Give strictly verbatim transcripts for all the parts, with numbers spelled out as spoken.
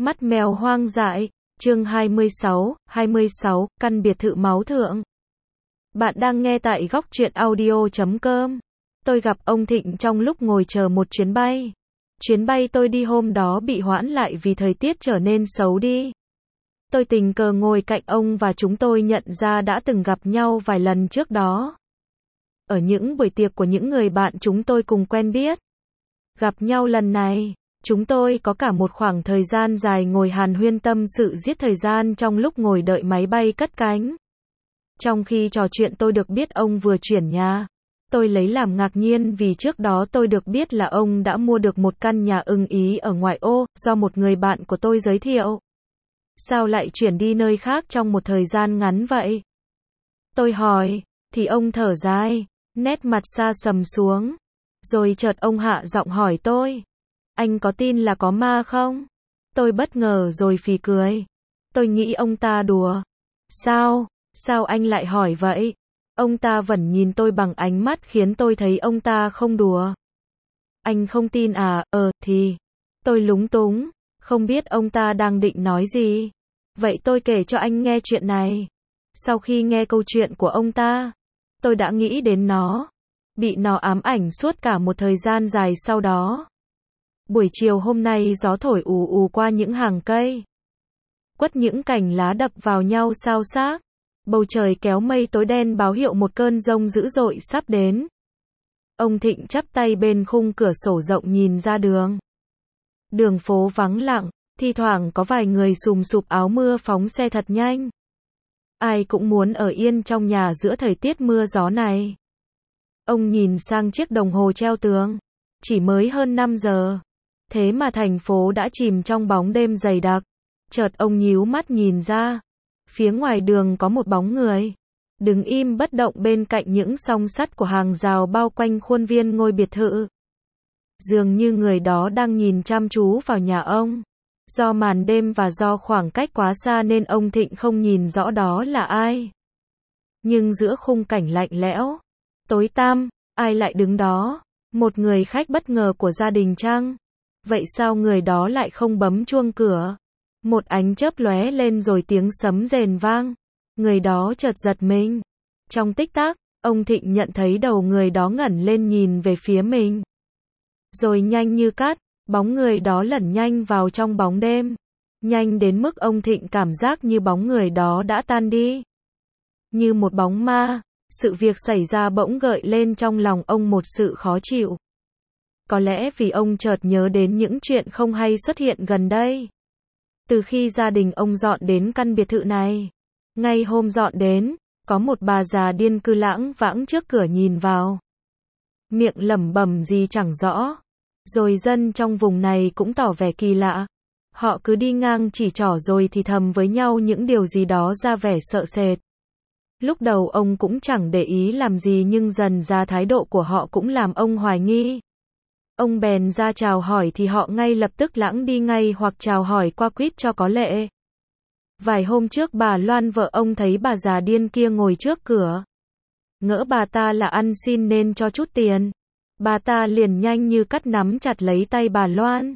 Mắt mèo hoang dại, chương hai mươi sáu, hai mươi sáu, căn biệt thự máu thượng. Bạn đang nghe tại góc truyện audio chấm com. Tôi gặp ông Thịnh trong lúc ngồi chờ một chuyến bay. Chuyến bay tôi đi hôm đó bị hoãn lại vì thời tiết trở nên xấu đi. Tôi tình cờ ngồi cạnh ông và chúng tôi nhận ra đã từng gặp nhau vài lần trước đó. Ở những buổi tiệc của những người bạn chúng tôi cùng quen biết. Gặp nhau lần này, chúng tôi có cả một khoảng thời gian dài ngồi hàn huyên tâm sự giết thời gian trong lúc ngồi đợi máy bay cất cánh. Trong khi trò chuyện tôi được biết ông vừa chuyển nhà. Tôi lấy làm ngạc nhiên vì trước đó tôi được biết là ông đã mua được một căn nhà ưng ý ở ngoại ô, do một người bạn của tôi giới thiệu. Sao lại chuyển đi nơi khác trong một thời gian ngắn vậy? Tôi hỏi, thì ông thở dài, nét mặt xa sầm xuống. Rồi chợt ông hạ giọng hỏi tôi. Anh có tin là có ma không? Tôi bất ngờ rồi phì cười. Tôi nghĩ ông ta đùa. Sao? Sao anh lại hỏi vậy? Ông ta vẫn nhìn tôi bằng ánh mắt khiến tôi thấy ông ta không đùa. Anh không tin à? Ờ, thì... Tôi lúng túng, không biết ông ta đang định nói gì. Vậy tôi kể cho anh nghe chuyện này. Sau khi nghe câu chuyện của ông ta, tôi đã nghĩ đến nó. Bị nó ám ảnh suốt cả một thời gian dài sau đó. Buổi chiều hôm nay gió thổi ù ù qua những hàng cây. Quất những cành lá đập vào nhau xao xác. Bầu trời kéo mây tối đen báo hiệu một cơn giông dữ dội sắp đến. Ông Thịnh chắp tay bên khung cửa sổ rộng nhìn ra đường. Đường phố vắng lặng, thi thoảng có vài người sùm sụp áo mưa phóng xe thật nhanh. Ai cũng muốn ở yên trong nhà giữa thời tiết mưa gió này. Ông nhìn sang chiếc đồng hồ treo tường. Chỉ mới hơn năm giờ. Thế mà thành phố đã chìm trong bóng đêm dày đặc. Chợt ông nhíu mắt nhìn ra. Phía ngoài đường có một bóng người. Đứng im bất động bên cạnh những song sắt của hàng rào bao quanh khuôn viên ngôi biệt thự. Dường như người đó đang nhìn chăm chú vào nhà ông. Do màn đêm và do khoảng cách quá xa nên ông Thịnh không nhìn rõ đó là ai. Nhưng giữa khung cảnh lạnh lẽo, tối tăm, ai lại đứng đó? Một người khách bất ngờ của gia đình chăng? Vậy sao người đó lại không bấm chuông cửa? Một ánh chớp lóe lên rồi tiếng sấm rền vang. Người đó chợt giật mình. Trong tích tắc, ông Thịnh nhận thấy đầu người đó ngẩng lên nhìn về phía mình. Rồi nhanh như cắt, bóng người đó lẩn nhanh vào trong bóng đêm. Nhanh đến mức ông Thịnh cảm giác như bóng người đó đã tan đi. Như một bóng ma, sự việc xảy ra bỗng gợi lên trong lòng ông một sự khó chịu. Có lẽ vì ông chợt nhớ đến những chuyện không hay xuất hiện gần đây. Từ khi gia đình ông dọn đến căn biệt thự này, ngay hôm dọn đến, có một bà già điên cứ lãng vãng trước cửa nhìn vào. Miệng lẩm bẩm gì chẳng rõ. Rồi dân trong vùng này cũng tỏ vẻ kỳ lạ. Họ cứ đi ngang chỉ trỏ rồi thì thầm với nhau những điều gì đó ra vẻ sợ sệt. Lúc đầu ông cũng chẳng để ý làm gì nhưng dần ra thái độ của họ cũng làm ông hoài nghi. Ông bèn ra chào hỏi thì họ ngay lập tức lãng đi ngay hoặc chào hỏi qua quýt cho có lệ. Vài hôm trước bà Loan vợ ông thấy bà già điên kia ngồi trước cửa. Ngỡ bà ta là ăn xin nên cho chút tiền. Bà ta liền nhanh như cắt nắm chặt lấy tay bà Loan.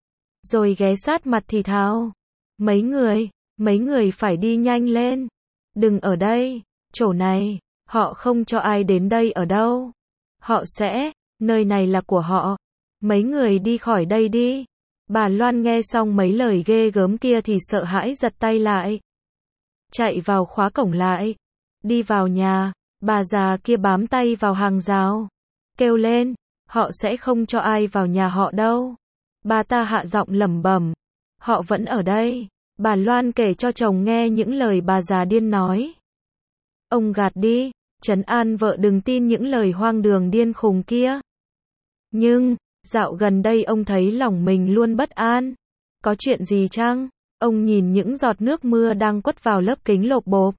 Rồi ghé sát mặt thì thào. Mấy người, mấy người phải đi nhanh lên. Đừng ở đây, chỗ này, họ không cho ai đến đây ở đâu. Họ sẽ, nơi này là của họ. Mấy người đi khỏi đây đi. Bà Loan nghe xong mấy lời ghê gớm kia thì sợ hãi giật tay lại. Chạy vào khóa cổng lại. Đi vào nhà, bà già kia bám tay vào hàng rào. Kêu lên, họ sẽ không cho ai vào nhà họ đâu. Bà ta hạ giọng lẩm bẩm. Họ vẫn ở đây. Bà Loan kể cho chồng nghe những lời bà già điên nói. Ông gạt đi, trấn an vợ đừng tin những lời hoang đường điên khùng kia. Nhưng, dạo gần đây ông thấy lòng mình luôn bất an. Có chuyện gì chăng? Ông nhìn những giọt nước mưa đang quất vào lớp kính lộp bộp.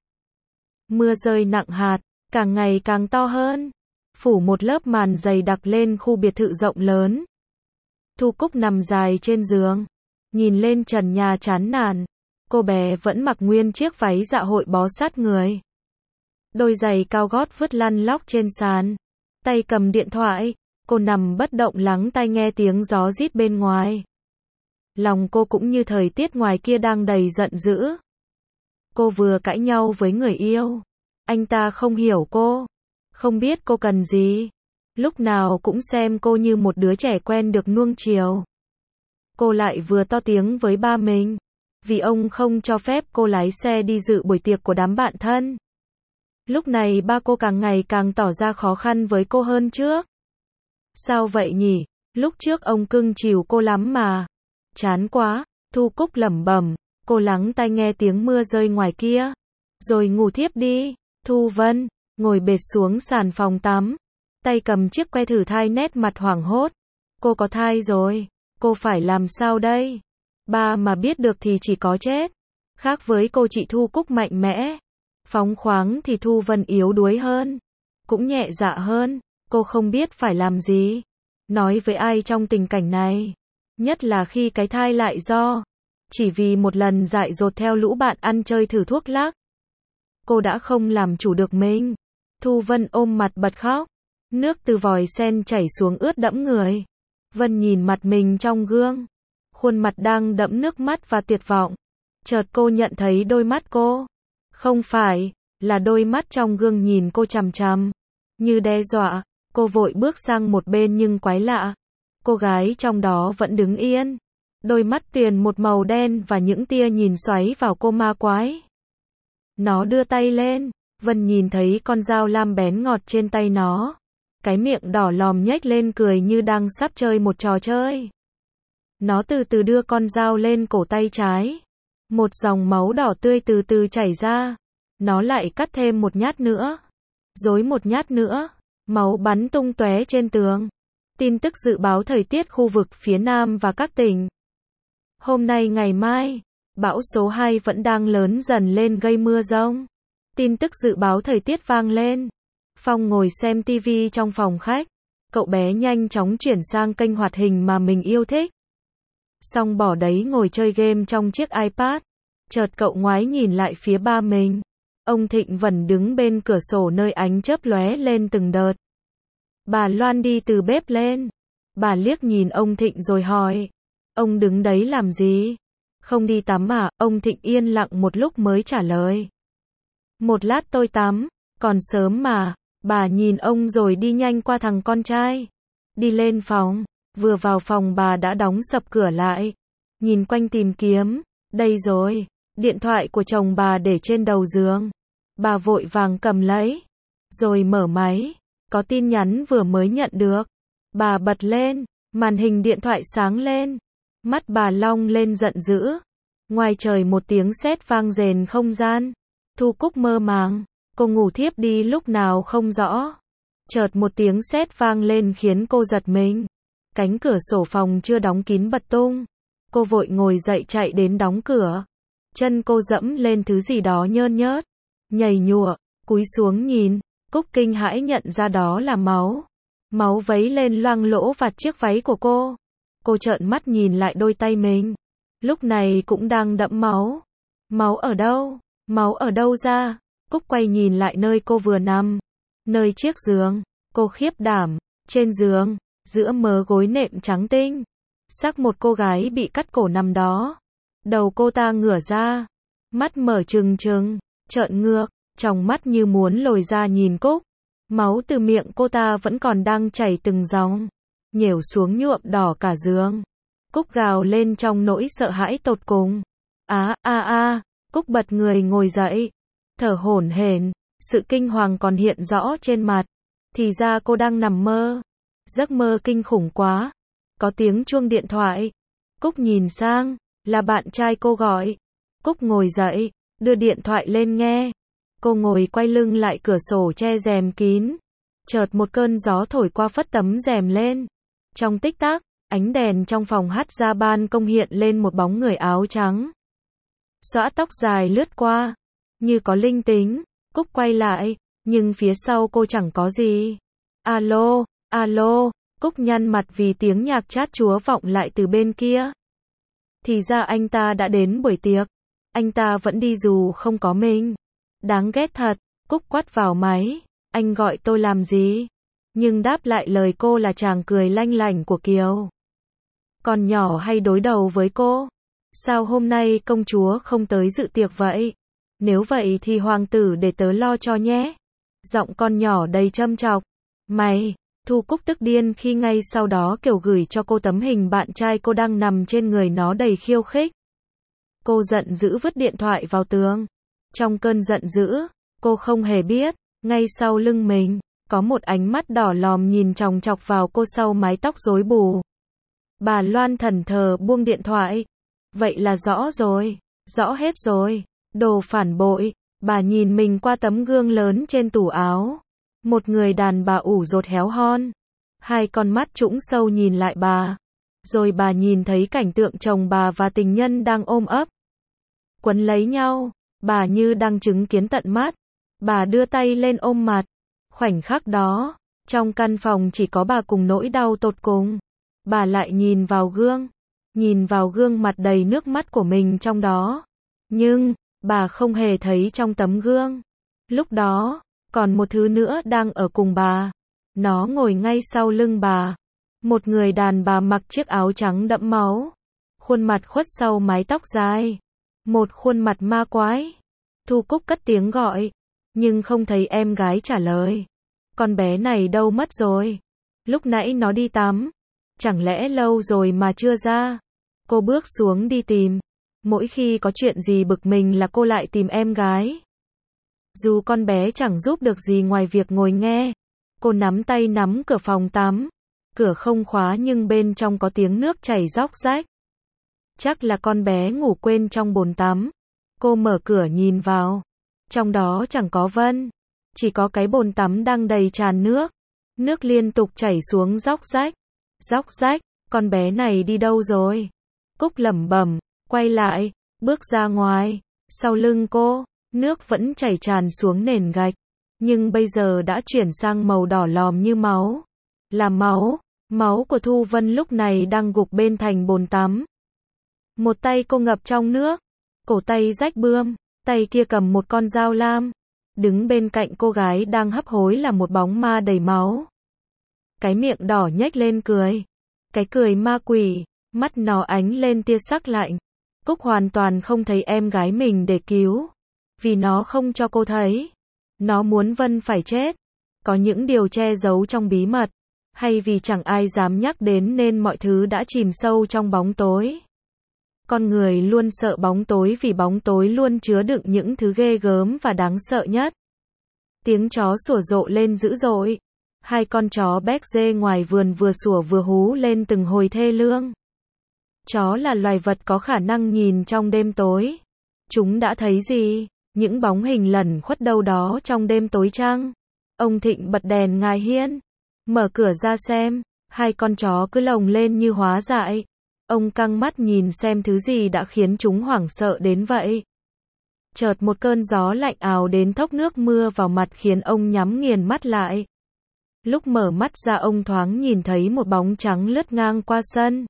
Mưa rơi nặng hạt, càng ngày càng to hơn. Phủ một lớp màn dày đặc lên khu biệt thự rộng lớn. Thu Cúc nằm dài trên giường. Nhìn lên trần nhà chán nản. Cô bé vẫn mặc nguyên chiếc váy dạ hội bó sát người. Đôi giày cao gót vứt lăn lóc trên sàn. Tay cầm điện thoại. Cô nằm bất động lắng tai nghe tiếng gió rít bên ngoài. Lòng cô cũng như thời tiết ngoài kia đang đầy giận dữ. Cô vừa cãi nhau với người yêu. Anh ta không hiểu cô. Không biết cô cần gì. Lúc nào cũng xem cô như một đứa trẻ quen được nuông chiều. Cô lại vừa to tiếng với ba mình. Vì ông không cho phép cô lái xe đi dự buổi tiệc của đám bạn thân. Lúc này ba cô càng ngày càng tỏ ra khó khăn với cô hơn trước. Sao vậy nhỉ? Lúc trước ông cưng chiều cô lắm mà. Chán quá, Thu Cúc lẩm bẩm, cô lắng tai nghe tiếng mưa rơi ngoài kia. Rồi ngủ thiếp đi. Thu Vân, ngồi bệt xuống sàn phòng tắm. Tay cầm chiếc que thử thai, nét mặt hoảng hốt. Cô có thai rồi. Cô phải làm sao đây? Ba mà biết được thì chỉ có chết. Khác với cô chị Thu Cúc mạnh mẽ, phóng khoáng thì Thu Vân yếu đuối hơn. Cũng nhẹ dạ hơn. Cô không biết phải làm gì. Nói với ai trong tình cảnh này. Nhất là khi cái thai lại do chỉ vì một lần dại dột theo lũ bạn ăn chơi thử thuốc lắc. Cô đã không làm chủ được mình. Thu Vân ôm mặt bật khóc. Nước từ vòi sen chảy xuống ướt đẫm người. Vân nhìn mặt mình trong gương. Khuôn mặt đang đẫm nước mắt và tuyệt vọng. Chợt cô nhận thấy đôi mắt cô. Không phải là đôi mắt trong gương nhìn cô chằm chằm. Như đe dọa. Cô vội bước sang một bên nhưng quái lạ. Cô gái trong đó vẫn đứng yên. Đôi mắt tuyền một màu đen và những tia nhìn xoáy vào cô ma quái. Nó đưa tay lên. Vân nhìn thấy con dao lam bén ngọt trên tay nó. Cái miệng đỏ lòm nhếch lên cười như đang sắp chơi một trò chơi. Nó từ từ đưa con dao lên cổ tay trái. Một dòng máu đỏ tươi từ từ chảy ra. Nó lại cắt thêm một nhát nữa. Rồi một nhát nữa. Máu bắn tung tóe trên tường. Tin tức dự báo thời tiết khu vực phía Nam và các tỉnh. Hôm nay ngày mai, bão số hai vẫn đang lớn dần lên gây mưa giông. Tin tức dự báo thời tiết vang lên. Phong ngồi xem tivi trong phòng khách. Cậu bé nhanh chóng chuyển sang kênh hoạt hình mà mình yêu thích. Xong bỏ đấy ngồi chơi game trong chiếc iPad. Chợt cậu ngoái nhìn lại phía ba mình. Ông Thịnh vẫn đứng bên cửa sổ nơi ánh chớp lóe lên từng đợt. Bà Loan đi từ bếp lên. Bà liếc nhìn ông Thịnh rồi hỏi. Ông đứng đấy làm gì? Không đi tắm à? Ông Thịnh yên lặng một lúc mới trả lời. Một lát tôi tắm, còn sớm mà. Bà nhìn ông rồi đi nhanh qua thằng con trai. Đi lên phòng. Vừa vào phòng bà đã đóng sập cửa lại. Nhìn quanh tìm kiếm. Đây rồi. Điện thoại của chồng bà để trên đầu giường. Bà vội vàng cầm lấy. Rồi mở máy. Có tin nhắn vừa mới nhận được. Bà bật lên. Màn hình điện thoại sáng lên. Mắt bà long lên giận dữ. Ngoài trời một tiếng sét vang rền không gian. Thu Cúc mơ màng. Cô ngủ thiếp đi lúc nào không rõ. Chợt một tiếng sét vang lên khiến cô giật mình. Cánh cửa sổ phòng chưa đóng kín bật tung. Cô vội ngồi dậy chạy đến đóng cửa. Chân cô dẫm lên thứ gì đó nhơn nhớt. Nhầy nhụa. Cúi xuống nhìn. Cúc kinh hãi nhận ra đó là máu. Máu vấy lên loang lỗ vạt chiếc váy của cô. Cô trợn mắt nhìn lại đôi tay mình. Lúc này cũng đang đẫm máu. Máu ở đâu? Máu ở đâu ra? Cúc quay nhìn lại nơi cô vừa nằm. Nơi chiếc giường. Cô khiếp đảm. Trên giường, giữa mớ gối nệm trắng tinh, xác một cô gái bị cắt cổ nằm đó. Đầu cô ta ngửa ra. Mắt mở trừng trừng. Trợn ngược. Tròng mắt như muốn lồi ra nhìn Cúc. Máu từ miệng cô ta vẫn còn đang chảy từng dòng. Nhểu xuống nhuộm đỏ cả giường. Cúc gào lên trong nỗi sợ hãi tột cùng. Á, a a, Cúc bật người ngồi dậy. Thở hổn hển, sự kinh hoàng còn hiện rõ trên mặt. Thì ra cô đang nằm mơ. Giấc mơ kinh khủng quá. Có tiếng chuông điện thoại. Cúc nhìn sang, là bạn trai cô gọi. Cúc ngồi dậy, đưa điện thoại lên nghe. Cô ngồi quay lưng lại cửa sổ che rèm kín. Chợt một cơn gió thổi qua phất tấm rèm lên. Trong tích tắc, ánh đèn trong phòng hắt ra ban công hiện lên một bóng người áo trắng. Xõa tóc dài lướt qua. Như có linh tính, Cúc quay lại, nhưng phía sau cô chẳng có gì. Alo, alo, Cúc nhăn mặt vì tiếng nhạc chát chúa vọng lại từ bên kia. Thì ra anh ta đã đến buổi tiệc. Anh ta vẫn đi dù không có mình. Đáng ghét thật, Cúc quắt vào máy. Anh gọi tôi làm gì? Nhưng đáp lại lời cô là chàng cười lanh lảnh của Kiều. Con nhỏ hay đối đầu với cô? Sao hôm nay công chúa không tới dự tiệc vậy? Nếu vậy thì hoàng tử để tớ lo cho nhé. Giọng con nhỏ đầy châm chọc. Mày, Thu Cúc tức điên khi ngay sau đó Kiều gửi cho cô tấm hình bạn trai cô đang nằm trên người nó đầy khiêu khích. Cô giận dữ vứt điện thoại vào tường. Trong cơn giận dữ, cô không hề biết, ngay sau lưng mình, có một ánh mắt đỏ lòm nhìn chòng chọc vào cô sau mái tóc rối bù. Bà Loan thẫn thờ buông điện thoại. Vậy là rõ rồi, rõ hết rồi, đồ phản bội. Bà nhìn mình qua tấm gương lớn trên tủ áo. Một người đàn bà ủ rột héo hon. Hai con mắt trũng sâu nhìn lại bà. Rồi bà nhìn thấy cảnh tượng chồng bà và tình nhân đang ôm ấp, quấn lấy nhau. Bà như đang chứng kiến tận mắt. Bà đưa tay lên ôm mặt. Khoảnh khắc đó, trong căn phòng chỉ có bà cùng nỗi đau tột cùng. Bà lại nhìn vào gương. Nhìn vào gương mặt đầy nước mắt của mình trong đó. Nhưng, bà không hề thấy trong tấm gương. Lúc đó, còn một thứ nữa đang ở cùng bà. Nó ngồi ngay sau lưng bà. Một người đàn bà mặc chiếc áo trắng đẫm máu. Khuôn mặt khuất sau mái tóc dài. Một khuôn mặt ma quái. Thu Cúc cất tiếng gọi. Nhưng không thấy em gái trả lời. Con bé này đâu mất rồi? Lúc nãy nó đi tắm. Chẳng lẽ lâu rồi mà chưa ra? Cô bước xuống đi tìm. Mỗi khi có chuyện gì bực mình là cô lại tìm em gái. Dù con bé chẳng giúp được gì ngoài việc ngồi nghe. Cô nắm tay nắm cửa phòng tắm. Cửa không khóa nhưng bên trong có tiếng nước chảy róc rách. Chắc là con bé ngủ quên trong bồn tắm. Cô mở cửa nhìn vào. Trong đó chẳng có Vân. Chỉ có cái bồn tắm đang đầy tràn nước. Nước liên tục chảy xuống róc rách. Róc rách, con bé này đi đâu rồi? Cúc lẩm bẩm, quay lại, bước ra ngoài. Sau lưng cô, nước vẫn chảy tràn xuống nền gạch. Nhưng bây giờ đã chuyển sang màu đỏ lòm như máu. Là máu. Máu của Thu Vân lúc này đang gục bên thành bồn tắm. Một tay cô ngập trong nước. Cổ tay rách bươm. Tay kia cầm một con dao lam. Đứng bên cạnh cô gái đang hấp hối là một bóng ma đầy máu. Cái miệng đỏ nhếch lên cười. Cái cười ma quỷ. Mắt nó ánh lên tia sắc lạnh. Cúc hoàn toàn không thấy em gái mình để cứu. Vì nó không cho cô thấy. Nó muốn Vân phải chết. Có những điều che giấu trong bí mật. Hay vì chẳng ai dám nhắc đến nên mọi thứ đã chìm sâu trong bóng tối. Con người luôn sợ bóng tối vì bóng tối luôn chứa đựng những thứ ghê gớm và đáng sợ nhất. Tiếng chó sủa rộ lên dữ dội. Hai con chó béc dê ngoài vườn vừa sủa vừa hú lên từng hồi thê lương. Chó là loài vật có khả năng nhìn trong đêm tối. Chúng đã thấy gì? Những bóng hình lẩn khuất đâu đó trong đêm tối chăng? Ông Thịnh bật đèn ngài hiên. Mở cửa ra xem. Hai con chó cứ lồng lên như hóa dại. Ông căng mắt nhìn xem thứ gì đã khiến chúng hoảng sợ đến vậy. Chợt một cơn gió lạnh ào đến thốc nước mưa vào mặt khiến ông nhắm nghiền mắt lại. Lúc mở mắt ra ông thoáng nhìn thấy một bóng trắng lướt ngang qua sân.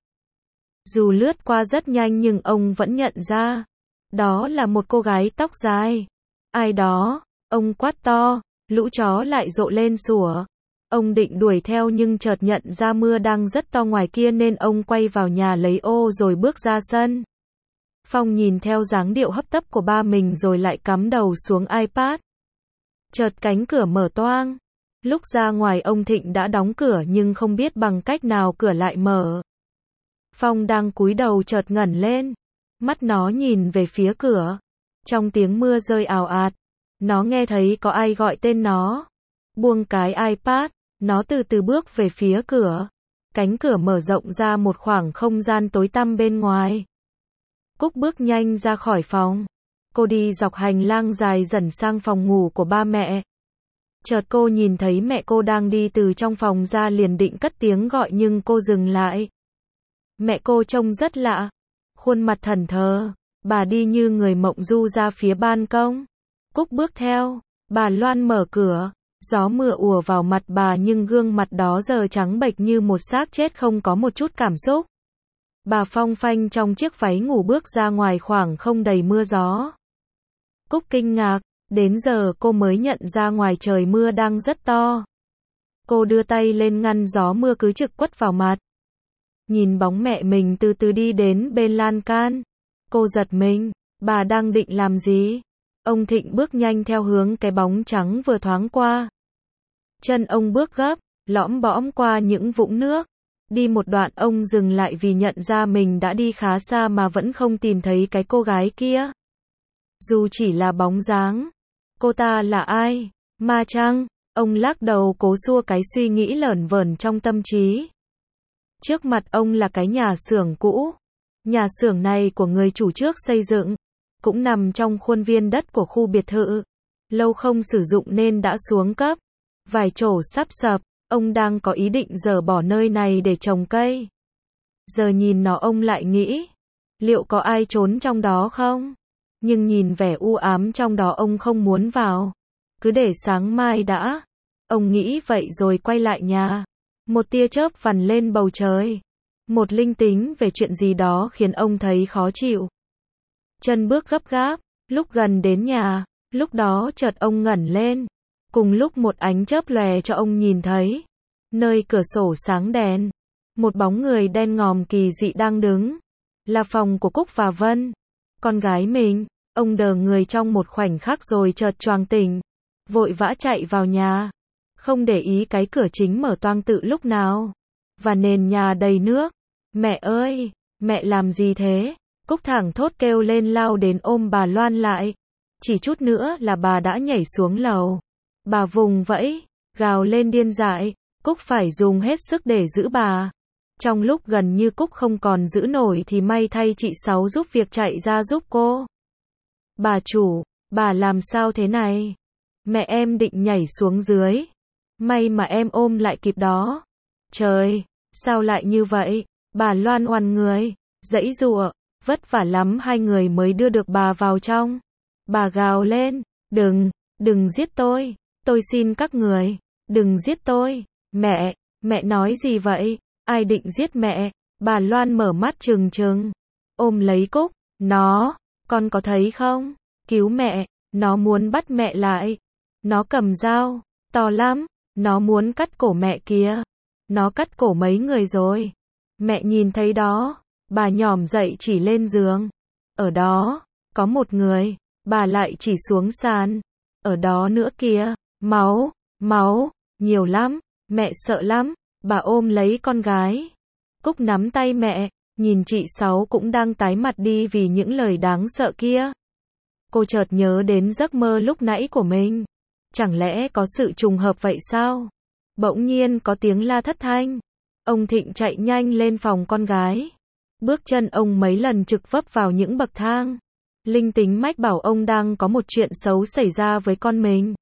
Dù lướt qua rất nhanh nhưng ông vẫn nhận ra. Đó là một cô gái tóc dài. Ai đó? Ông quát to. Lũ chó lại rộ lên sủa. Ông định đuổi theo nhưng chợt nhận ra mưa đang rất to ngoài kia nên ông quay vào nhà lấy ô rồi bước ra sân. Phong nhìn theo dáng điệu hấp tấp của ba mình rồi lại cắm đầu xuống iPad. Chợt cánh cửa mở toang. Lúc ra ngoài ông Thịnh đã đóng cửa nhưng không biết bằng cách nào cửa lại mở. Phong đang cúi đầu chợt ngẩng lên. Mắt nó nhìn về phía cửa. Trong tiếng mưa rơi ào ạt, nó nghe thấy có ai gọi tên nó. Buông cái iPad, nó từ từ bước về phía cửa. Cánh cửa mở rộng ra một khoảng không gian tối tăm bên ngoài. Cúc bước nhanh ra khỏi phòng. Cô đi dọc hành lang dài dần sang phòng ngủ của ba mẹ. Chợt cô nhìn thấy mẹ cô đang đi từ trong phòng ra liền định cất tiếng gọi nhưng cô dừng lại. Mẹ cô trông rất lạ. Khuôn mặt thẫn thờ. Bà đi như người mộng du ra phía ban công. Cúc bước theo. Bà Loan mở cửa. Gió mưa ùa vào mặt bà nhưng gương mặt đó giờ trắng bệch như một xác chết không có một chút cảm xúc. Bà phong phanh trong chiếc váy ngủ bước ra ngoài khoảng không đầy mưa gió. Cúc kinh ngạc. Đến giờ cô mới nhận ra ngoài trời mưa đang rất to. Cô đưa tay lên ngăn gió mưa cứ trực quất vào mặt. nhìn bóng mẹ mình từ từ đi đến bên lan can. Cô giật mình, bà đang định làm gì? Ông Thịnh bước nhanh theo hướng cái bóng trắng vừa thoáng qua. Chân ông bước gấp, lõm bõm qua những vũng nước. Đi một đoạn ông dừng lại vì nhận ra mình đã đi khá xa mà vẫn không tìm thấy cái cô gái kia. Dù chỉ là bóng dáng. Cô ta là ai? Ma chăng? Ông lắc đầu cố xua cái suy nghĩ lởn vởn trong tâm trí. Trước mặt ông là cái nhà xưởng cũ. Nhà xưởng này của người chủ trước xây dựng, cũng nằm trong khuôn viên đất của khu biệt thự. Lâu không sử dụng nên đã xuống cấp. Vài chỗ sắp sập, ông đang có ý định dỡ bỏ nơi này để trồng cây. Giờ nhìn nó ông lại nghĩ, liệu có ai trốn trong đó không? Nhưng nhìn vẻ u ám trong đó ông không muốn vào. Cứ để sáng mai đã. Ông nghĩ vậy rồi quay lại nhà. Một tia chớp vằn lên bầu trời. Một linh tính về chuyện gì đó khiến ông thấy khó chịu. Chân bước gấp gáp, lúc gần đến nhà, lúc đó chợt ông ngẩng lên. Cùng lúc một ánh chớp lòe cho ông nhìn thấy. Nơi cửa sổ sáng đèn. Một bóng người đen ngòm kỳ dị đang đứng. Là phòng của Cúc và Vân. Con gái mình. Ông đờ người trong một khoảnh khắc rồi chợt choàng tỉnh. Vội vã chạy vào nhà. Không để ý cái cửa chính mở toang tự lúc nào. Và nền nhà đầy nước. Mẹ ơi! Mẹ làm gì thế? Cúc thẳng thốt kêu lên lao đến ôm bà Loan lại. Chỉ chút nữa là bà đã nhảy xuống lầu. Bà vùng vẫy, gào lên điên dại. Cúc phải dùng hết sức để giữ bà. Trong lúc gần như Cúc không còn giữ nổi thì may thay chị Sáu giúp việc chạy ra giúp cô. Bà chủ, bà làm sao thế này? Mẹ em định nhảy xuống dưới. May mà em ôm lại kịp đó. Trời, sao lại như vậy? Bà Loan oằn người, giãy giụa, vất vả lắm hai người mới đưa được bà vào trong. Bà gào lên, đừng, đừng giết tôi, tôi xin các người, đừng giết tôi. Mẹ, mẹ nói gì vậy? Ai định giết mẹ? Bà Loan mở mắt trừng trừng, ôm lấy Cúc, nó, con có thấy không? Cứu mẹ, nó muốn bắt mẹ lại. Nó cầm dao, to lắm, nó muốn cắt cổ mẹ kìa. Nó cắt cổ mấy người rồi. Mẹ nhìn thấy đó, bà nhỏm dậy chỉ lên giường. Ở đó, có một người, bà lại chỉ xuống sàn. Ở đó nữa kìa, máu, máu, nhiều lắm, mẹ sợ lắm, bà ôm lấy con gái. Cúc nắm tay mẹ, nhìn chị Sáu cũng đang tái mặt đi vì những lời đáng sợ kia. Cô chợt nhớ đến giấc mơ lúc nãy của mình. Chẳng lẽ có sự trùng hợp vậy sao? Bỗng nhiên có tiếng la thất thanh. Ông Thịnh chạy nhanh lên phòng con gái. Bước chân ông mấy lần trực vấp vào những bậc thang. Linh tính mách bảo ông đang có một chuyện xấu xảy ra với con mình.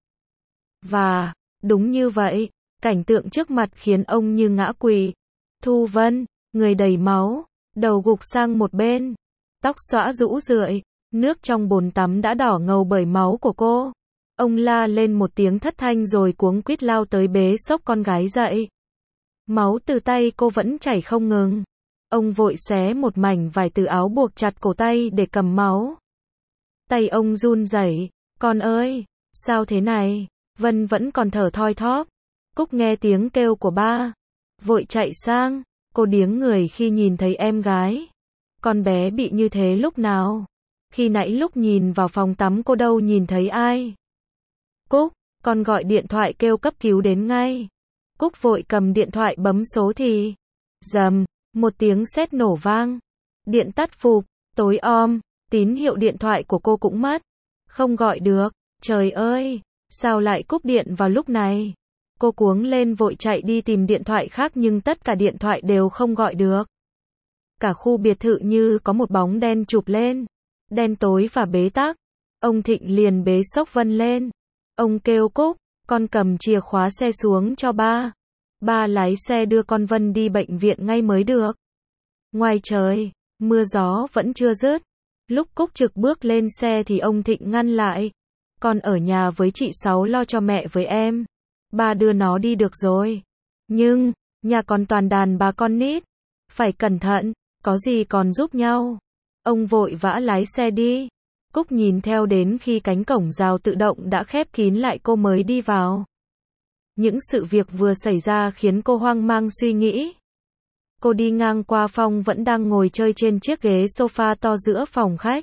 Và, đúng như vậy, cảnh tượng trước mặt khiến ông như ngã quỵ. Thu Vân, người đầy máu, đầu gục sang một bên, tóc xõa rũ rượi, nước trong bồn tắm đã đỏ ngầu bởi máu của cô. Ông la lên một tiếng thất thanh rồi cuống quýt lao tới bế xốc con gái dậy. Máu từ tay cô vẫn chảy không ngừng. Ông vội xé một mảnh vải từ áo buộc chặt cổ tay để cầm máu. Tay ông run rẩy, con ơi, sao thế này? Vân vẫn còn thở thoi thóp. Cúc nghe tiếng kêu của ba, vội chạy sang, cô điếng người khi nhìn thấy em gái. Con bé bị như thế lúc nào? Khi nãy lúc nhìn vào phòng tắm cô đâu nhìn thấy ai. Cúc, con gọi điện thoại kêu cấp cứu đến ngay. Cúc vội cầm điện thoại bấm số thì, rầm, một tiếng sét nổ vang. Điện tắt phụp, tối om, tín hiệu điện thoại của cô cũng mất. Không gọi được, trời ơi, sao lại cúp điện vào lúc này? Cô cuống lên vội chạy đi tìm điện thoại khác nhưng tất cả điện thoại đều không gọi được. Cả khu biệt thự như có một bóng đen chụp lên, đen tối và bế tắc. Ông Thịnh liền bế xốc Vân lên. Ông kêu Cúc, con cầm chìa khóa xe xuống cho ba. Ba lái xe đưa con Vân đi bệnh viện ngay mới được. Ngoài trời, mưa gió vẫn chưa dứt. Lúc Cúc trực bước lên xe thì ông Thịnh ngăn lại. Con ở nhà với chị Sáu lo cho mẹ với em. Ba đưa nó đi được rồi. Nhưng, nhà còn toàn đàn bà con nít. Phải cẩn thận, có gì còn giúp nhau. Ông vội vã lái xe đi. Cúc nhìn theo đến khi cánh cổng rào tự động đã khép kín lại cô mới đi vào. Những sự việc vừa xảy ra khiến cô hoang mang suy nghĩ. Cô đi ngang qua Phong vẫn đang ngồi chơi trên chiếc ghế sofa to giữa phòng khách.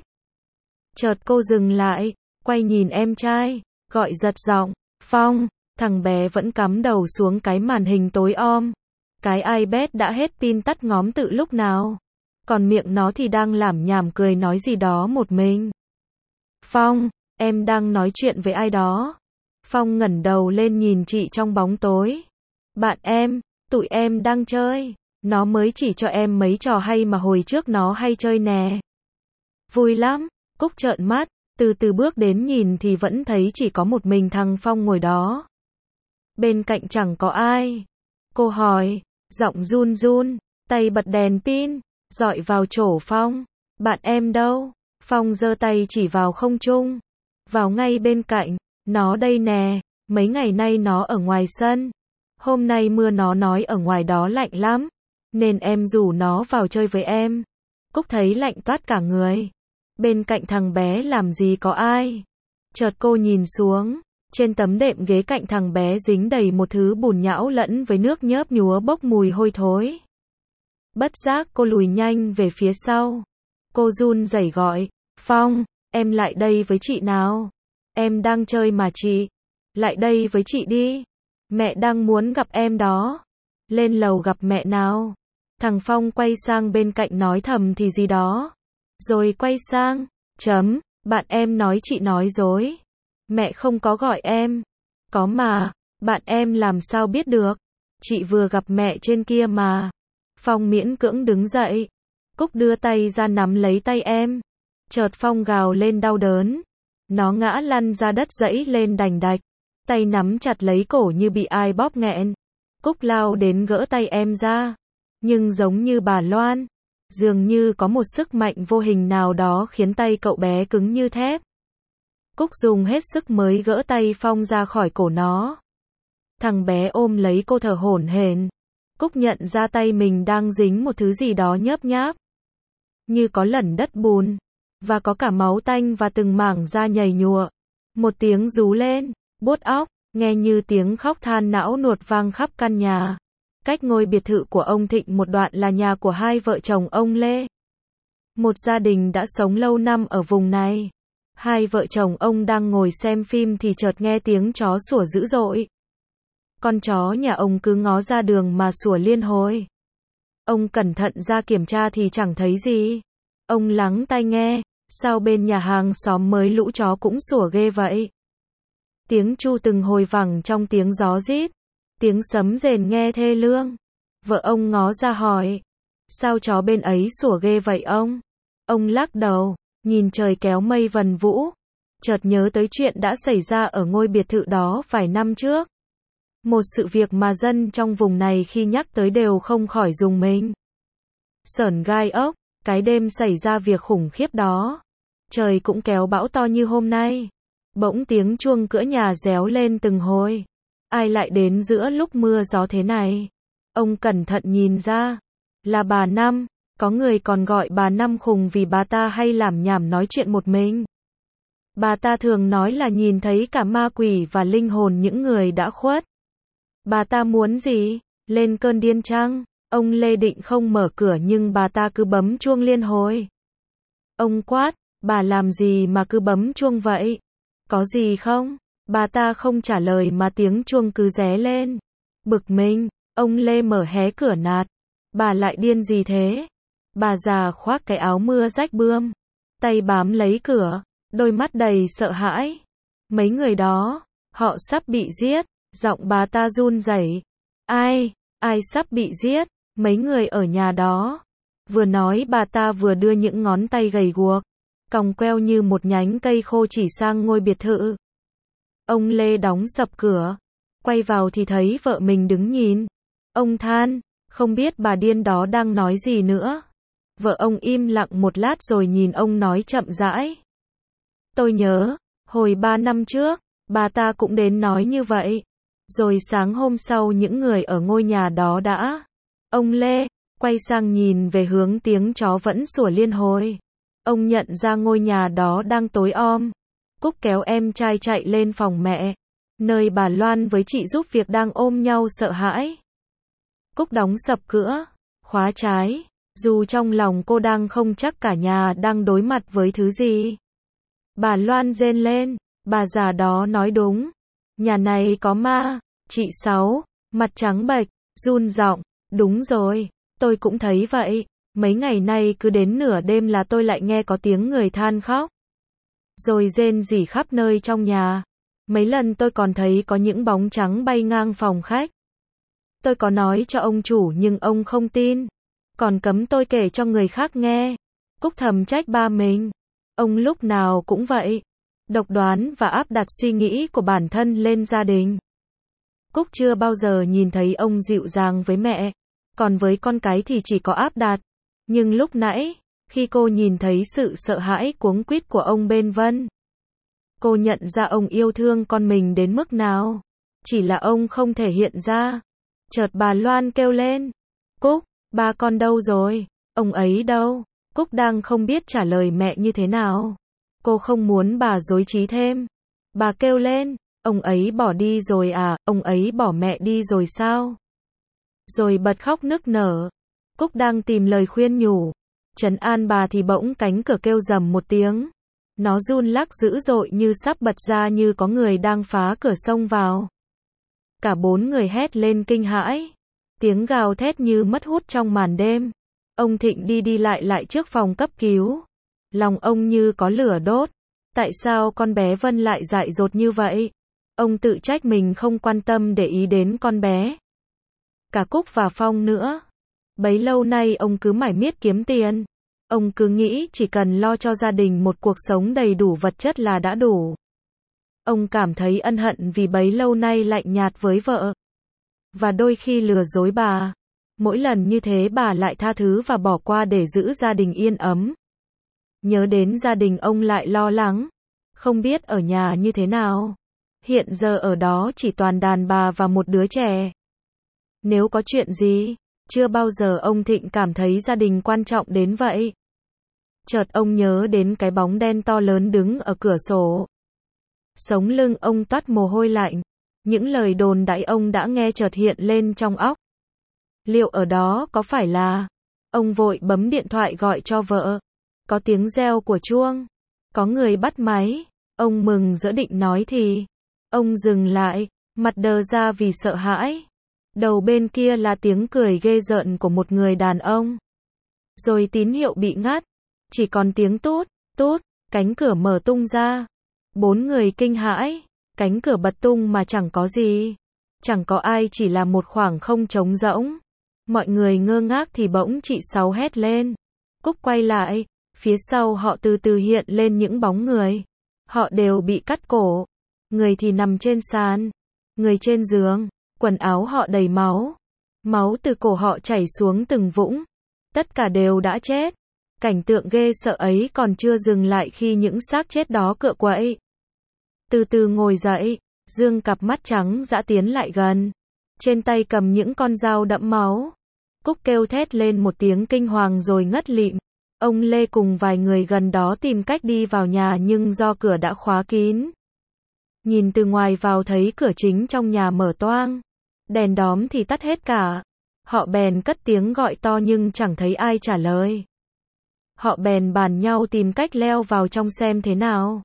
Chợt cô dừng lại, quay nhìn em trai, gọi giật giọng, Phong. Thằng bé vẫn cắm đầu xuống cái màn hình tối om. Cái iPad đã hết pin tắt ngóm từ lúc nào. Còn miệng nó thì đang lảm nhảm cười nói gì đó một mình. Phong, em đang nói chuyện với ai đó? Phong ngẩng đầu lên nhìn chị trong bóng tối. Bạn em, tụi em đang chơi. Nó mới chỉ cho em mấy trò hay mà hồi trước nó hay chơi nè. Vui lắm. Cúc trợn mắt, từ từ bước đến nhìn thì vẫn thấy chỉ có một mình thằng Phong ngồi đó. Bên cạnh chẳng có ai. Cô hỏi, giọng run run, tay bật đèn pin, dọi vào chỗ Phong. Bạn em đâu? Phong giơ tay chỉ vào không trung. Vào ngay bên cạnh, nó đây nè, mấy ngày nay nó ở ngoài sân. Hôm nay mưa nó nói ở ngoài đó lạnh lắm, nên em rủ nó vào chơi với em. Cúc thấy lạnh toát cả người. Bên cạnh thằng bé làm gì có ai. Chợt cô nhìn xuống, trên tấm đệm ghế cạnh thằng bé dính đầy một thứ bùn nhão lẫn với nước nhớp nhúa bốc mùi hôi thối. Bất giác cô lùi nhanh về phía sau. Cô run rẩy gọi, Phong, em lại đây với chị nào. Em đang chơi mà chị. Lại đây với chị đi. Mẹ đang muốn gặp em đó. Lên lầu gặp mẹ nào. Thằng Phong quay sang bên cạnh nói thầm thì gì đó. Rồi quay sang, chấm, bạn em nói chị nói dối. Mẹ không có gọi em. Có mà, bạn em làm sao biết được. Chị vừa gặp mẹ trên kia mà. Phong miễn cưỡng đứng dậy. Cúc đưa tay ra nắm lấy tay em. Chợt Phong gào lên đau đớn. Nó ngã lăn ra đất dẫy lên đành đạch. Tay nắm chặt lấy cổ như bị ai bóp nghẹn. Cúc lao đến gỡ tay em ra. Nhưng giống như bà Loan, dường như có một sức mạnh vô hình nào đó khiến tay cậu bé cứng như thép. Cúc dùng hết sức mới gỡ tay Phong ra khỏi cổ nó. Thằng bé ôm lấy cô thở hổn hển. Cúc nhận ra tay mình đang dính một thứ gì đó nhớp nháp. Như có lẩn đất bùn. Và có cả máu tanh và từng mảng da nhầy nhụa. Một tiếng rú lên, buốt óc, nghe như tiếng khóc than não nuột vang khắp căn nhà. Cách ngôi biệt thự của ông Thịnh một đoạn là nhà của hai vợ chồng ông Lê. Một gia đình đã sống lâu năm ở vùng này. Hai vợ chồng ông đang ngồi xem phim thì chợt nghe tiếng chó sủa dữ dội. Con chó nhà ông cứ ngó ra đường mà sủa liên hồi. Ông cẩn thận ra kiểm tra thì chẳng thấy gì. Ông lắng tai nghe, sao bên nhà hàng xóm mới lũ chó cũng sủa ghê vậy. Tiếng tru từng hồi vẳng trong tiếng gió rít. Tiếng sấm rền nghe thê lương. Vợ ông ngó ra hỏi, sao chó bên ấy sủa ghê vậy ông? Ông lắc đầu, nhìn trời kéo mây vần vũ. Chợt nhớ tới chuyện đã xảy ra ở ngôi biệt thự đó vài năm trước. Một sự việc mà dân trong vùng này khi nhắc tới đều không khỏi rùng mình. Sởn gai ốc, cái đêm xảy ra việc khủng khiếp đó. Trời cũng kéo bão to như hôm nay. Bỗng tiếng chuông cửa nhà réo lên từng hồi. Ai lại đến giữa lúc mưa gió thế này? Ông cẩn thận nhìn ra. Là bà Năm. Có người còn gọi bà Năm khùng vì bà ta hay làm nhảm nói chuyện một mình. Bà ta thường nói là nhìn thấy cả ma quỷ và linh hồn những người đã khuất. Bà ta muốn gì? Lên cơn điên chăng? Ông Lê định không mở cửa nhưng bà ta cứ bấm chuông liên hồi. Ông quát, bà làm gì mà cứ bấm chuông vậy? Có gì không? Bà ta không trả lời mà tiếng chuông cứ ré lên. Bực mình, ông Lê mở hé cửa nạt. Bà lại điên gì thế? Bà già khoác cái áo mưa rách bươm, tay bám lấy cửa, đôi mắt đầy sợ hãi. Mấy người đó, họ sắp bị giết. Giọng bà ta run rẩy. Ai? Ai sắp bị giết? Mấy người ở nhà đó. Vừa nói bà ta vừa đưa những ngón tay gầy guộc, còng queo như một nhánh cây khô chỉ sang ngôi biệt thự. Ông Lê đóng sập cửa, quay vào thì thấy vợ mình đứng nhìn. Ông than, không biết bà điên đó đang nói gì nữa. Vợ ông im lặng một lát rồi nhìn ông nói chậm rãi. Tôi nhớ, hồi ba năm trước, bà ta cũng đến nói như vậy. Rồi sáng hôm sau những người ở ngôi nhà đó đã. Ông Lê quay sang nhìn về hướng tiếng chó vẫn sủa liên hồi. Ông nhận ra ngôi nhà đó đang tối om. Cúc kéo em trai chạy lên phòng mẹ, nơi bà Loan với chị giúp việc đang ôm nhau sợ hãi. Cúc đóng sập cửa, khóa trái, dù trong lòng cô đang không chắc cả nhà đang đối mặt với thứ gì. Bà Loan rên lên, bà già đó nói đúng, nhà này có ma. Chị Sáu, mặt trắng bệch, run giọng, đúng rồi, tôi cũng thấy vậy, mấy ngày nay cứ đến nửa đêm là tôi lại nghe có tiếng người than khóc. Rồi rên rỉ khắp nơi trong nhà. Mấy lần tôi còn thấy có những bóng trắng bay ngang phòng khách. Tôi có nói cho ông chủ nhưng ông không tin, còn cấm tôi kể cho người khác nghe. Cúc thầm trách ba mình. Ông lúc nào cũng vậy, độc đoán và áp đặt suy nghĩ của bản thân lên gia đình. Cúc chưa bao giờ nhìn thấy ông dịu dàng với mẹ, còn với con cái thì chỉ có áp đặt. Nhưng lúc nãy, khi cô nhìn thấy sự sợ hãi cuống quýt của ông bên Vân, cô nhận ra ông yêu thương con mình đến mức nào. Chỉ là ông không thể hiện ra. Chợt bà Loan kêu lên, Cúc, ba con đâu rồi? Ông ấy đâu? Cúc đang không biết trả lời mẹ như thế nào. Cô không muốn bà rối trí thêm. Bà kêu lên, ông ấy bỏ đi rồi à, ông ấy bỏ mẹ đi rồi sao? Rồi bật khóc nức nở. Cúc đang tìm lời khuyên nhủ, trấn an bà thì bỗng cánh cửa kêu rầm một tiếng. Nó run lắc dữ dội như sắp bật ra, như có người đang phá cửa xông vào. Cả bốn người hét lên kinh hãi. Tiếng gào thét như mất hút trong màn đêm. Ông Thịnh đi đi lại lại trước phòng cấp cứu. Lòng ông như có lửa đốt. Tại sao con bé Vân lại dại dột như vậy? Ông tự trách mình không quan tâm để ý đến con bé. Cả Cúc và Phong nữa. Bấy lâu nay ông cứ mải miết kiếm tiền. Ông cứ nghĩ chỉ cần lo cho gia đình một cuộc sống đầy đủ vật chất là đã đủ. Ông cảm thấy ân hận vì bấy lâu nay lạnh nhạt với vợ. Và đôi khi lừa dối bà. Mỗi lần như thế bà lại tha thứ và bỏ qua để giữ gia đình yên ấm. Nhớ đến gia đình ông lại lo lắng. Không biết ở nhà như thế nào. Hiện giờ ở đó chỉ toàn đàn bà và một đứa trẻ. Nếu có chuyện gì, chưa bao giờ ông Thịnh cảm thấy gia đình quan trọng đến vậy. Chợt ông nhớ đến cái bóng đen to lớn đứng ở cửa sổ. Sống lưng ông toát mồ hôi lạnh. Những lời đồn đại ông đã nghe chợt hiện lên trong óc. Liệu ở đó có phải là... Ông vội bấm điện thoại gọi cho vợ. Có tiếng reo của chuông. Có người bắt máy. Ông mừng rỡ định nói thì... Ông dừng lại, mặt đờ ra vì sợ hãi. Đầu bên kia là tiếng cười ghê rợn của một người đàn ông. Rồi tín hiệu bị ngắt. Chỉ còn tiếng tút, tút, cánh cửa mở tung ra. Bốn người kinh hãi. Cánh cửa bật tung mà chẳng có gì. Chẳng có ai, chỉ là một khoảng không trống rỗng. Mọi người ngơ ngác thì bỗng chị Sáu hét lên. Cúc quay lại. Phía sau họ từ từ hiện lên những bóng người. Họ đều bị cắt cổ. Người thì nằm trên sàn. Người trên giường. Quần áo họ đầy máu. Máu từ cổ họ chảy xuống từng vũng. Tất cả đều đã chết. Cảnh tượng ghê sợ ấy còn chưa dừng lại khi những xác chết đó cựa quậy. Từ từ ngồi dậy, dương cặp mắt trắng dã tiến lại gần. Trên tay cầm những con dao đẫm máu. Cúc kêu thét lên một tiếng kinh hoàng rồi ngất lịm. Ông Lê cùng vài người gần đó tìm cách đi vào nhà nhưng do cửa đã khóa kín. Nhìn từ ngoài vào thấy cửa chính trong nhà mở toang. Đèn đóm thì tắt hết cả. Họ bèn cất tiếng gọi to nhưng chẳng thấy ai trả lời. Họ bèn bàn nhau tìm cách leo vào trong xem thế nào.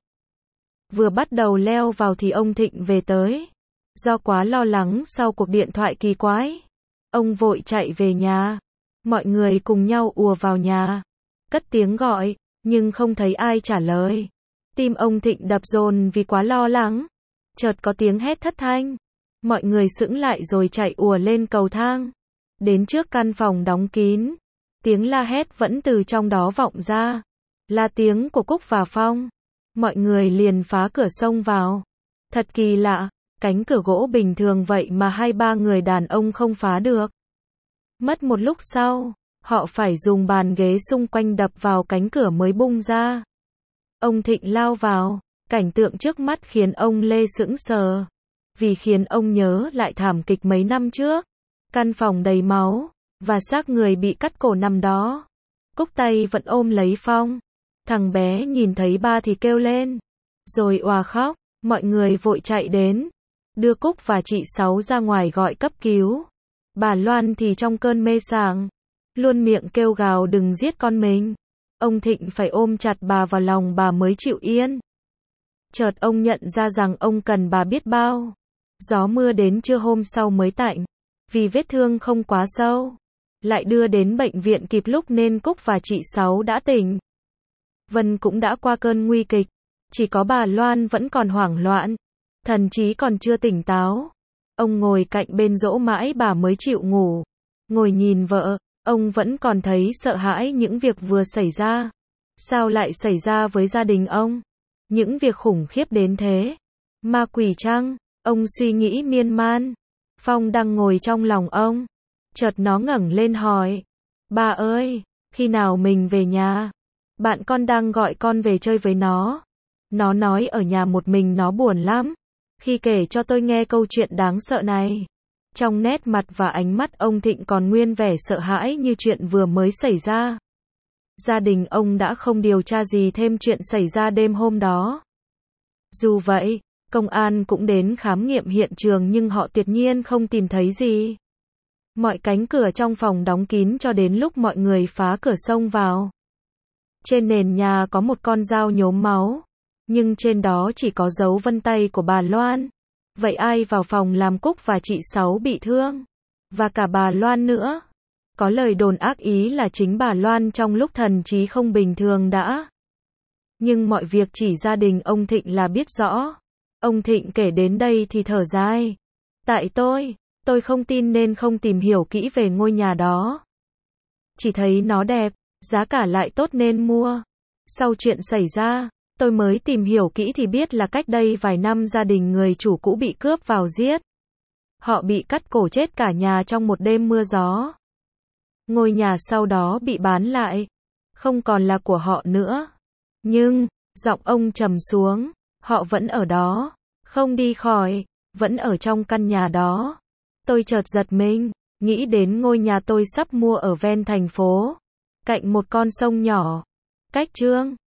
Vừa bắt đầu leo vào thì ông Thịnh về tới. Do quá lo lắng sau cuộc điện thoại kỳ quái, ông vội chạy về nhà. Mọi người cùng nhau ùa vào nhà. Cất tiếng gọi, nhưng không thấy ai trả lời. Tim ông Thịnh đập dồn vì quá lo lắng. Chợt có tiếng hét thất thanh. Mọi người sững lại rồi chạy ùa lên cầu thang. Đến trước căn phòng đóng kín. Tiếng la hét vẫn từ trong đó vọng ra. Là tiếng của Cúc và Phong. Mọi người liền phá cửa xông vào. Thật kỳ lạ, cánh cửa gỗ bình thường vậy mà hai ba người đàn ông không phá được. Mất một lúc sau, họ phải dùng bàn ghế xung quanh đập vào cánh cửa mới bung ra. Ông Thịnh lao vào, cảnh tượng trước mắt khiến ông Lê sững sờ. Vì khiến ông nhớ lại thảm kịch mấy năm trước. Căn phòng đầy máu, và xác người bị cắt cổ nằm đó. Cúc tay vẫn ôm lấy Phong. Thằng bé nhìn thấy ba thì kêu lên. Rồi òa khóc, mọi người vội chạy đến. Đưa Cúc và chị Sáu ra ngoài gọi cấp cứu. Bà Loan thì trong cơn mê sảng. luôn miệng kêu gào đừng giết con mình. Ông Thịnh phải ôm chặt bà vào lòng bà mới chịu yên. Chợt ông nhận ra rằng ông cần bà biết bao. Gió mưa đến trưa hôm sau mới tạnh, vì vết thương không quá sâu. Lại đưa đến bệnh viện kịp lúc nên Cúc và chị Sáu đã tỉnh. Vân cũng đã qua cơn nguy kịch, chỉ có bà Loan vẫn còn hoảng loạn, thần trí còn chưa tỉnh táo. Ông ngồi cạnh bên dỗ mãi bà mới chịu ngủ. Ngồi nhìn vợ, ông vẫn còn thấy sợ hãi những việc vừa xảy ra. Sao lại xảy ra với gia đình ông? Những việc khủng khiếp đến thế. Ma quỷ chăng? Ông suy nghĩ miên man. Phong đang ngồi trong lòng ông. Chợt nó ngẩng lên hỏi. Ba ơi, khi nào mình về nhà? Bạn con đang gọi con về chơi với nó. Nó nói ở nhà một mình nó buồn lắm. Khi kể cho tôi nghe câu chuyện đáng sợ này, trong nét mặt và ánh mắt ông Thịnh còn nguyên vẻ sợ hãi như chuyện vừa mới xảy ra. Gia đình ông đã không điều tra gì thêm chuyện xảy ra đêm hôm đó. Dù vậy, công an cũng đến khám nghiệm hiện trường nhưng họ tuyệt nhiên không tìm thấy gì. Mọi cánh cửa trong phòng đóng kín cho đến lúc mọi người phá cửa xông vào. Trên nền nhà có một con dao nhốm máu, nhưng trên đó chỉ có dấu vân tay của bà Loan. Vậy ai vào phòng làm Cúc và chị Sáu bị thương? Và cả bà Loan nữa. Có lời đồn ác ý là chính bà Loan trong lúc thần trí không bình thường đã. Nhưng mọi việc chỉ gia đình ông Thịnh là biết rõ. Ông Thịnh kể đến đây thì thở dài. Tại tôi, tôi không tin nên không tìm hiểu kỹ về ngôi nhà đó. Chỉ thấy nó đẹp, giá cả lại tốt nên mua. Sau chuyện xảy ra, tôi mới tìm hiểu kỹ thì biết là cách đây vài năm gia đình người chủ cũ bị cướp vào giết. Họ bị cắt cổ chết cả nhà trong một đêm mưa gió. Ngôi nhà sau đó bị bán lại, không còn là của họ nữa. Nhưng, giọng ông trầm xuống, họ vẫn ở đó, không đi khỏi, vẫn ở trong căn nhà đó. Tôi chợt giật mình, nghĩ đến ngôi nhà tôi sắp mua ở ven thành phố, cạnh một con sông nhỏ, cách Trương